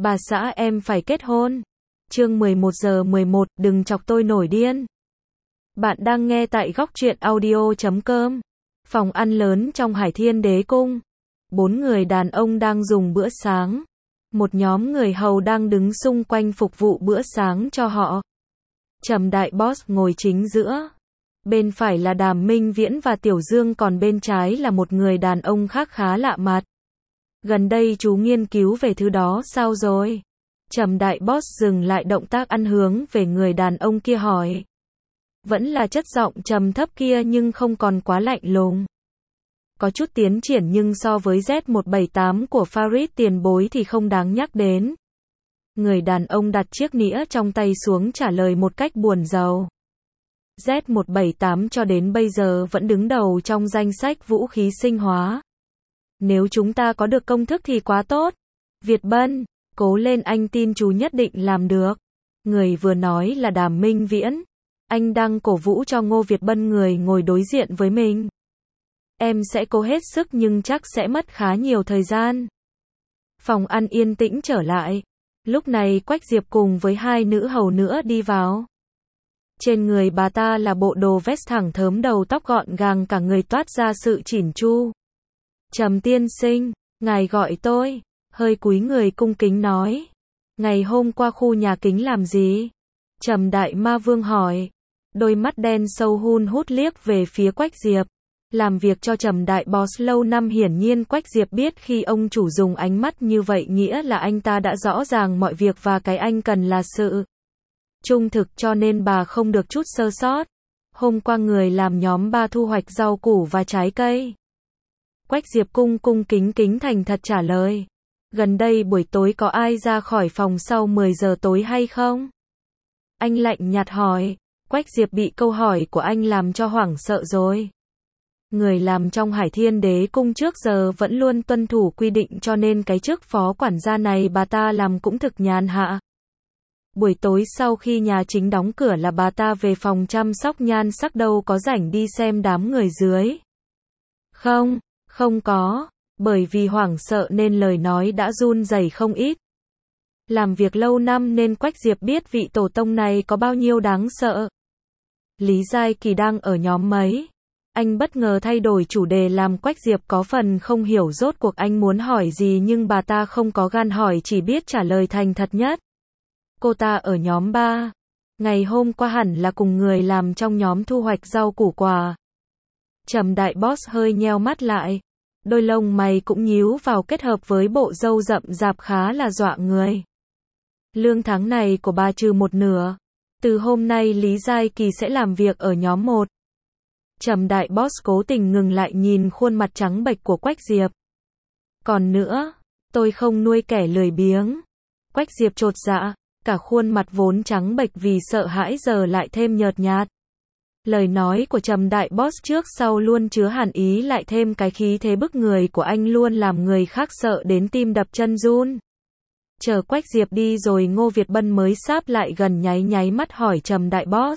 Bà xã em phải kết hôn. Chương 11:11, đừng chọc tôi nổi điên. Bạn đang nghe tại góc truyện audio.com. Phòng ăn lớn trong Hải Thiên Đế Cung. 4 người đàn ông đang dùng bữa sáng. Một nhóm người hầu đang đứng xung quanh phục vụ bữa sáng cho họ. Trầm Đại Boss ngồi chính giữa. Bên phải là Đàm Minh Viễn và Tiểu Dương, còn bên trái là một người đàn ông khác khá lạ mặt. Gần đây chú nghiên cứu về thứ đó sao rồi? Trầm Đại Boss dừng lại động tác ăn hướng về người đàn ông kia hỏi. Vẫn là chất giọng trầm thấp kia nhưng không còn quá lạnh lùng. Có chút tiến triển nhưng so với Z178 của Farid tiền bối thì không đáng nhắc đến. Người đàn ông đặt chiếc nĩa trong tay xuống trả lời một cách buồn rầu. Z178 cho đến bây giờ vẫn đứng đầu trong danh sách vũ khí sinh hóa. Nếu chúng ta có được công thức thì quá tốt. Việt Bân, cố lên, anh tin chú nhất định làm được. Người vừa nói là Đàm Minh Viễn. Anh đang cổ vũ cho Ngô Việt Bân, người ngồi đối diện với mình. Em sẽ cố hết sức nhưng chắc sẽ mất khá nhiều thời gian. Phòng ăn yên tĩnh trở lại. Lúc này Quách Diệp cùng với 2 nữ hầu nữa đi vào. Trên người bà ta là bộ đồ vest thẳng thớm, đầu tóc gọn gàng, cả người toát ra sự chỉn chu. Trầm tiên sinh, ngài gọi tôi. Hơi cúi người cung kính nói. Ngày hôm qua khu nhà kính làm gì? Trầm Đại Ma Vương hỏi. Đôi mắt đen sâu hun hút liếc về phía Quách Diệp. Làm việc cho Trầm Đại Boss lâu năm, hiển nhiên Quách Diệp biết khi ông chủ dùng ánh mắt như vậy nghĩa là anh ta đã rõ ràng mọi việc và cái anh cần là sự trung thực, cho nên bà không được chút sơ sót. Hôm qua người làm nhóm 3 thu hoạch rau củ và trái cây. Quách Diệp cung kính thành thật trả lời. Gần đây buổi tối có ai ra khỏi phòng sau 10 giờ tối hay không? Anh lạnh nhạt hỏi. Quách Diệp bị câu hỏi của anh làm cho hoảng sợ rồi. Người làm trong Hải Thiên Đế Cung trước giờ vẫn luôn tuân thủ quy định, cho nên cái chức phó quản gia này bà ta làm cũng thực nhàn hạ. Buổi tối sau khi nhà chính đóng cửa là bà ta về phòng chăm sóc nhan sắc, đâu có rảnh đi xem đám người dưới. Không có, bởi vì hoảng sợ nên lời nói đã run rẩy không ít. Làm việc lâu năm nên Quách Diệp biết vị tổ tông này có bao nhiêu đáng sợ. Lý Giai Kỳ đang ở nhóm mấy. Anh bất ngờ thay đổi chủ đề làm Quách Diệp có phần không hiểu rốt cuộc anh muốn hỏi gì, nhưng bà ta không có gan hỏi, chỉ biết trả lời thành thật nhất. Cô ta ở nhóm 3. Ngày hôm qua hẳn là cùng người làm trong nhóm thu hoạch rau củ quả. Trầm Đại Boss hơi nheo mắt lại. Đôi lông mày cũng nhíu vào, kết hợp với bộ râu rậm rạp khá là dọa người. Lương tháng này của bà trừ một nửa. Từ hôm nay Lý Giai Kỳ sẽ làm việc ở nhóm 1. Trầm Đại Boss cố tình ngừng lại nhìn khuôn mặt trắng bệch của Quách Diệp. Còn nữa, tôi không nuôi kẻ lười biếng. Quách Diệp chột dạ, cả khuôn mặt vốn trắng bệch vì sợ hãi giờ lại thêm nhợt nhạt. Lời nói của Trầm Đại Boss trước sau luôn chứa hàn ý, lại thêm cái khí thế bức người của anh luôn làm người khác sợ đến tim đập chân run. Chờ Quách Diệp đi rồi Ngô Việt Bân mới sáp lại gần, nháy mắt hỏi Trầm Đại Boss.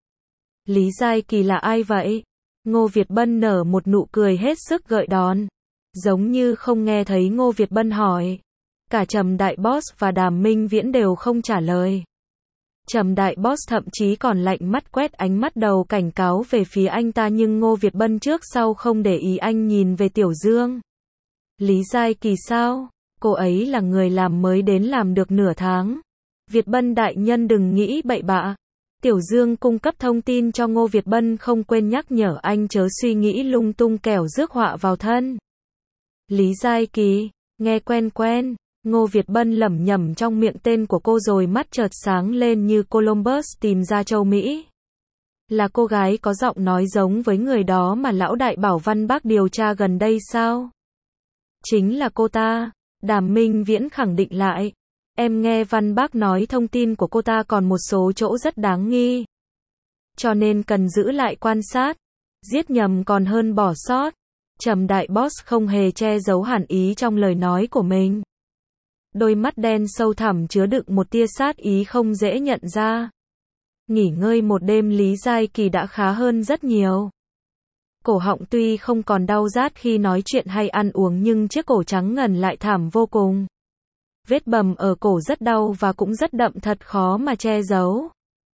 Lý Giai Kỳ là ai vậy? Ngô Việt Bân nở một nụ cười hết sức gợi đòn. Giống như không nghe thấy Ngô Việt Bân hỏi. Cả Trầm Đại Boss và Đàm Minh Viễn đều không trả lời. Trầm Đại Boss thậm chí còn lạnh mắt quét ánh mắt đầu cảnh cáo về phía anh ta, nhưng Ngô Việt Bân trước sau không để ý, anh nhìn về Tiểu Dương. Lý Giai Kỳ sao? Cô ấy là người làm mới đến, làm được nửa tháng. Việt Bân đại nhân đừng nghĩ bậy bạ. Tiểu Dương cung cấp thông tin cho Ngô Việt Bân, không quên nhắc nhở anh chớ suy nghĩ lung tung kẻo rước họa vào thân. Lý Giai Kỳ, nghe quen. Ngô Việt Bân lẩm nhẩm trong miệng tên của cô rồi mắt chợt sáng lên như Columbus tìm ra châu Mỹ. Là cô gái có giọng nói giống với người đó mà lão đại bảo Văn Bác điều tra gần đây sao? Chính là cô ta. Đàm Minh Viễn khẳng định lại. Em nghe Văn Bác nói thông tin của cô ta còn một số chỗ rất đáng nghi. Cho nên cần giữ lại quan sát. Giết nhầm còn hơn bỏ sót. Trầm Đại Boss không hề che giấu hẳn ý trong lời nói của mình. Đôi mắt đen sâu thẳm chứa đựng một tia sát ý không dễ nhận ra. Nghỉ ngơi một đêm Lý Giai Kỳ đã khá hơn rất nhiều. Cổ họng tuy không còn đau rát khi nói chuyện hay ăn uống, nhưng chiếc cổ trắng ngần lại thảm vô cùng. Vết bầm ở cổ rất đau và cũng rất đậm, thật khó mà che giấu.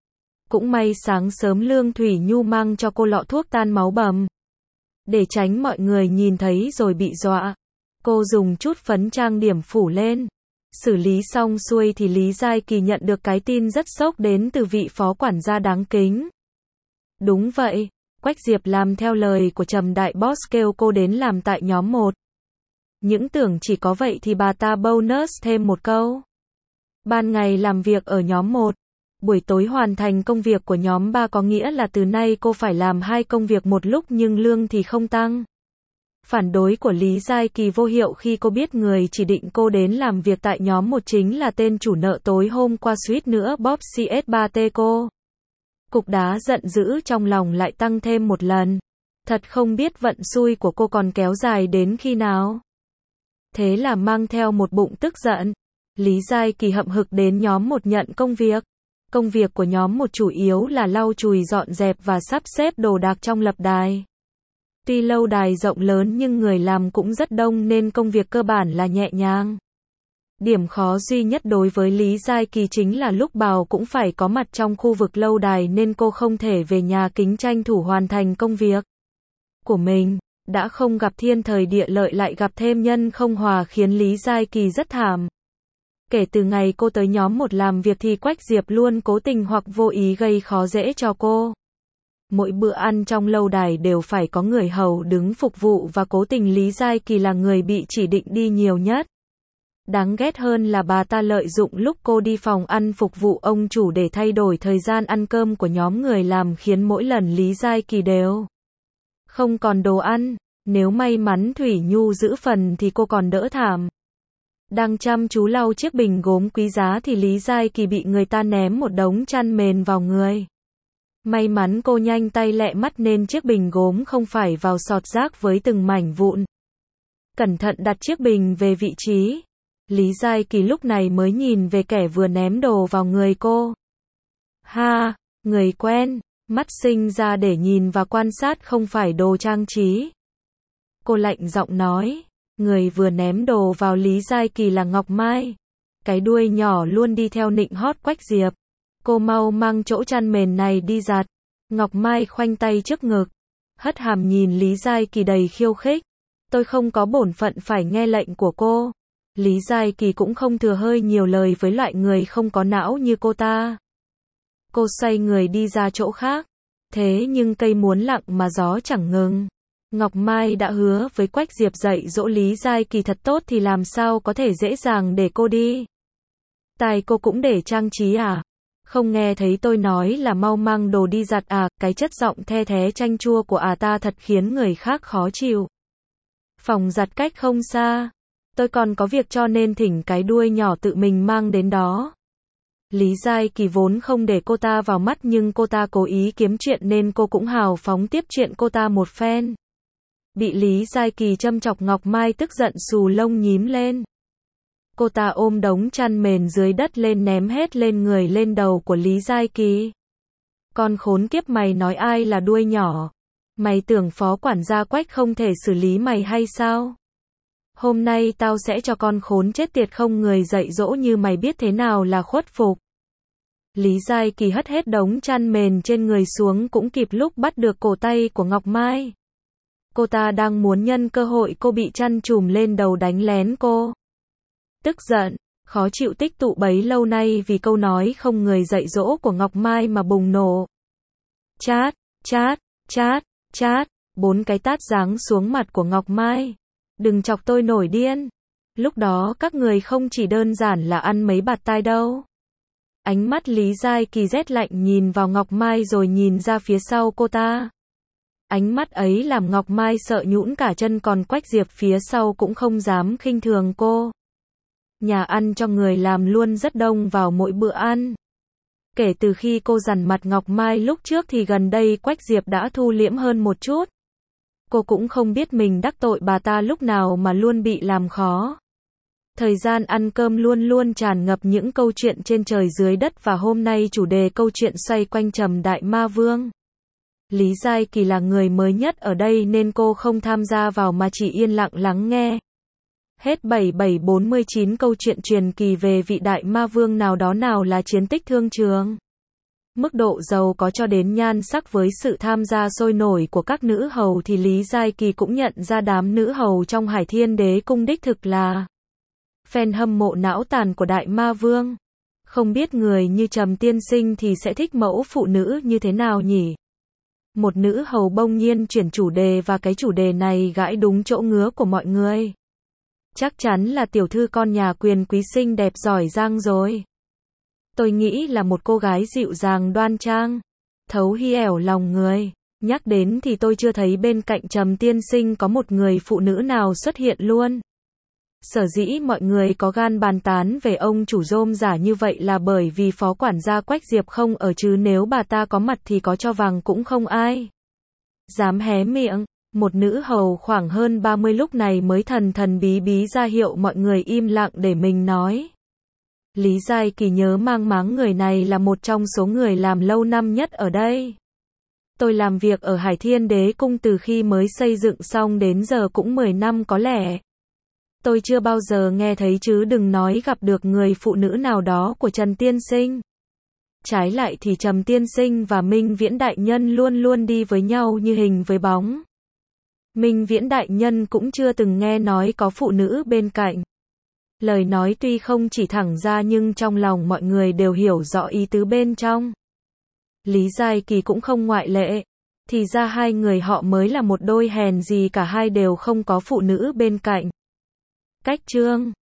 Cũng may sáng sớm Lương Thủy Nhu mang cho cô lọ thuốc tan máu bầm. Để tránh mọi người nhìn thấy rồi bị dọa, cô dùng chút phấn trang điểm phủ lên. Xử lý xong xuôi thì Lý Giai Kỳ nhận được cái tin rất sốc đến từ vị phó quản gia đáng kính. Đúng vậy, Quách Diệp làm theo lời của Trầm đại boss kêu cô đến làm tại nhóm 1. Những tưởng chỉ có vậy thì bà ta bonus thêm một câu. Ban ngày làm việc ở nhóm 1, buổi tối hoàn thành công việc của nhóm 3, có nghĩa là từ nay cô phải làm 2 công việc một lúc nhưng lương thì không tăng. Phản đối của Lý Giai Kỳ vô hiệu khi cô biết người chỉ định cô đến làm việc tại nhóm 1 chính là tên chủ nợ tối hôm qua suýt nữa bóp CS3T cô. Cục đá giận dữ trong lòng lại tăng thêm một lần. Thật không biết vận xui của cô còn kéo dài đến khi nào. Thế là mang theo một bụng tức giận, Lý Giai Kỳ hậm hực đến nhóm 1 nhận công việc. Công việc của nhóm 1 chủ yếu là lau chùi dọn dẹp và sắp xếp đồ đạc trong lập đài. Tuy lâu đài rộng lớn nhưng người làm cũng rất đông nên công việc cơ bản là nhẹ nhàng. Điểm khó duy nhất đối với Lý Giai Kỳ chính là lúc bào cũng phải có mặt trong khu vực lâu đài nên cô không thể về nhà kính tranh thủ hoàn thành công việc của mình. Đã không gặp thiên thời địa lợi lại gặp thêm nhân không hòa khiến Lý Giai Kỳ rất thảm. Kể từ ngày cô tới nhóm 1 làm việc thì Quách Diệp luôn cố tình hoặc vô ý gây khó dễ cho cô. Mỗi bữa ăn trong lâu đài đều phải có người hầu đứng phục vụ và cố tình Lý Giai Kỳ là người bị chỉ định đi nhiều nhất. Đáng ghét hơn là bà ta lợi dụng lúc cô đi phòng ăn phục vụ ông chủ để thay đổi thời gian ăn cơm của nhóm người làm khiến mỗi lần Lý Giai Kỳ đều không còn đồ ăn. Nếu may mắn Thủy Nhu giữ phần thì cô còn đỡ thảm. Đang chăm chú lau chiếc bình gốm quý giá thì Lý Giai Kỳ bị người ta ném một đống chăn mền vào người. May mắn cô nhanh tay lẹ mắt nên chiếc bình gốm không phải vào sọt rác với từng mảnh vụn. Cẩn thận đặt chiếc bình về vị trí. Lý Giai Kỳ lúc này mới nhìn về kẻ vừa ném đồ vào người cô. Ha, người quen, mắt sinh ra để nhìn và quan sát không phải đồ trang trí. Cô lạnh giọng nói, người vừa ném đồ vào Lý Giai Kỳ là Ngọc Mai. Cái đuôi nhỏ luôn đi theo nịnh hót Quách Diệp. Cô mau mang chỗ chăn mền này đi giặt. Ngọc Mai khoanh tay trước ngực, hất hàm nhìn Lý Giai Kỳ đầy khiêu khích. Tôi không có bổn phận phải nghe lệnh của cô. Lý Giai Kỳ cũng không thừa hơi nhiều lời với loại người không có não như cô ta. Cô xoay người đi ra chỗ khác. Thế nhưng cây muốn lặng mà gió chẳng ngừng. Ngọc Mai đã hứa với Quách Diệp dạy dỗ Lý Giai Kỳ thật tốt thì làm sao có thể dễ dàng để cô đi. Tai cô cũng để trang trí à? Không nghe thấy tôi nói là mau mang đồ đi giặt à? Cái chất giọng the thé chanh chua của ta thật khiến người khác khó chịu. Phòng giặt cách không xa. Tôi còn có việc cho nên thỉnh cái đuôi nhỏ tự mình mang đến đó. Lý Giai Kỳ vốn không để cô ta vào mắt nhưng cô ta cố ý kiếm chuyện nên cô cũng hào phóng tiếp chuyện cô ta một phen. Bị Lý Giai Kỳ châm chọc, Ngọc Mai tức giận xù lông nhím lên. Cô ta ôm đống chăn mền dưới đất lên ném hết lên người lên đầu của Lý Giai Kỳ. Con khốn kiếp, mày nói ai là đuôi nhỏ? Mày tưởng phó quản gia Quách không thể xử lý mày hay sao? Hôm nay tao sẽ cho con khốn chết tiệt không người dạy dỗ như mày biết thế nào là khuất phục. Lý Giai Kỳ hất hết đống chăn mền trên người xuống cũng kịp lúc bắt được cổ tay của Ngọc Mai. Cô ta đang muốn nhân cơ hội cô bị chăn trùm lên đầu đánh lén cô. Tức giận, khó chịu tích tụ bấy lâu nay vì câu nói không người dạy dỗ của Ngọc Mai mà bùng nổ. Chát, chát, chát, chát, 4 cái tát giáng xuống mặt của Ngọc Mai. Đừng chọc tôi nổi điên. Lúc đó các người không chỉ đơn giản là ăn mấy bạt tai đâu. Ánh mắt Lý Giai Kỳ rét lạnh nhìn vào Ngọc Mai rồi nhìn ra phía sau cô ta. Ánh mắt ấy làm Ngọc Mai sợ nhũn cả chân, còn Quách Diệp phía sau cũng không dám khinh thường cô. Nhà ăn cho người làm luôn rất đông vào mỗi bữa ăn. Kể từ khi cô dằn mặt Ngọc Mai lúc trước thì gần đây Quách Diệp đã thu liễm hơn một chút. Cô cũng không biết mình đắc tội bà ta lúc nào mà luôn bị làm khó. Thời gian ăn cơm luôn luôn tràn ngập những câu chuyện trên trời dưới đất và hôm nay chủ đề câu chuyện xoay quanh Trầm Đại Ma Vương. Lý Giai Kỳ là người mới nhất ở đây nên cô không tham gia vào mà chỉ yên lặng lắng nghe. Hết 7749 câu chuyện truyền kỳ về vị đại ma vương nào đó, nào là chiến tích thương trường. Mức độ giàu có cho đến nhan sắc với sự tham gia sôi nổi của các nữ hầu thì Lý Giai Kỳ cũng nhận ra đám nữ hầu trong Hải Thiên Đế Cung đích thực là fan hâm mộ não tàn của đại ma vương. Không biết người như Trầm tiên sinh thì sẽ thích mẫu phụ nữ như thế nào nhỉ? Một nữ hầu bỗng nhiên chuyển chủ đề, và cái chủ đề này gãi đúng chỗ ngứa của mọi người. Chắc chắn là tiểu thư con nhà quyền quý xinh đẹp giỏi giang rồi. Tôi nghĩ là một cô gái dịu dàng đoan trang, thấu hiểu lòng người. Nhắc đến thì tôi chưa thấy bên cạnh Trầm tiên sinh có một người phụ nữ nào xuất hiện luôn. Sở dĩ mọi người có gan bàn tán về ông chủ rôm giả như vậy là bởi vì phó quản gia Quách Diệp không ở, chứ nếu bà ta có mặt thì có cho vàng cũng không ai dám hé miệng. Một nữ hầu khoảng hơn 30 lúc này mới thần thần bí bí ra hiệu mọi người im lặng để mình nói. Lý Giai Kỳ nhớ mang máng người này là một trong số người làm lâu năm nhất ở đây. Tôi làm việc ở Hải Thiên Đế Cung từ khi mới xây dựng xong đến giờ cũng 10 năm có lẽ. Tôi chưa bao giờ nghe thấy, chứ đừng nói gặp được người phụ nữ nào đó của Trần tiên sinh. Trái lại thì Trầm tiên sinh và Minh Viễn đại nhân luôn luôn đi với nhau như hình với bóng. Minh Viễn đại nhân cũng chưa từng nghe nói có phụ nữ bên cạnh. Lời nói tuy không chỉ thẳng ra nhưng trong lòng mọi người đều hiểu rõ ý tứ bên trong. Lý Giai Kỳ cũng không ngoại lệ. Thì ra hai người họ mới là một đôi, hèn gì cả hai đều không có phụ nữ bên cạnh. Cách chương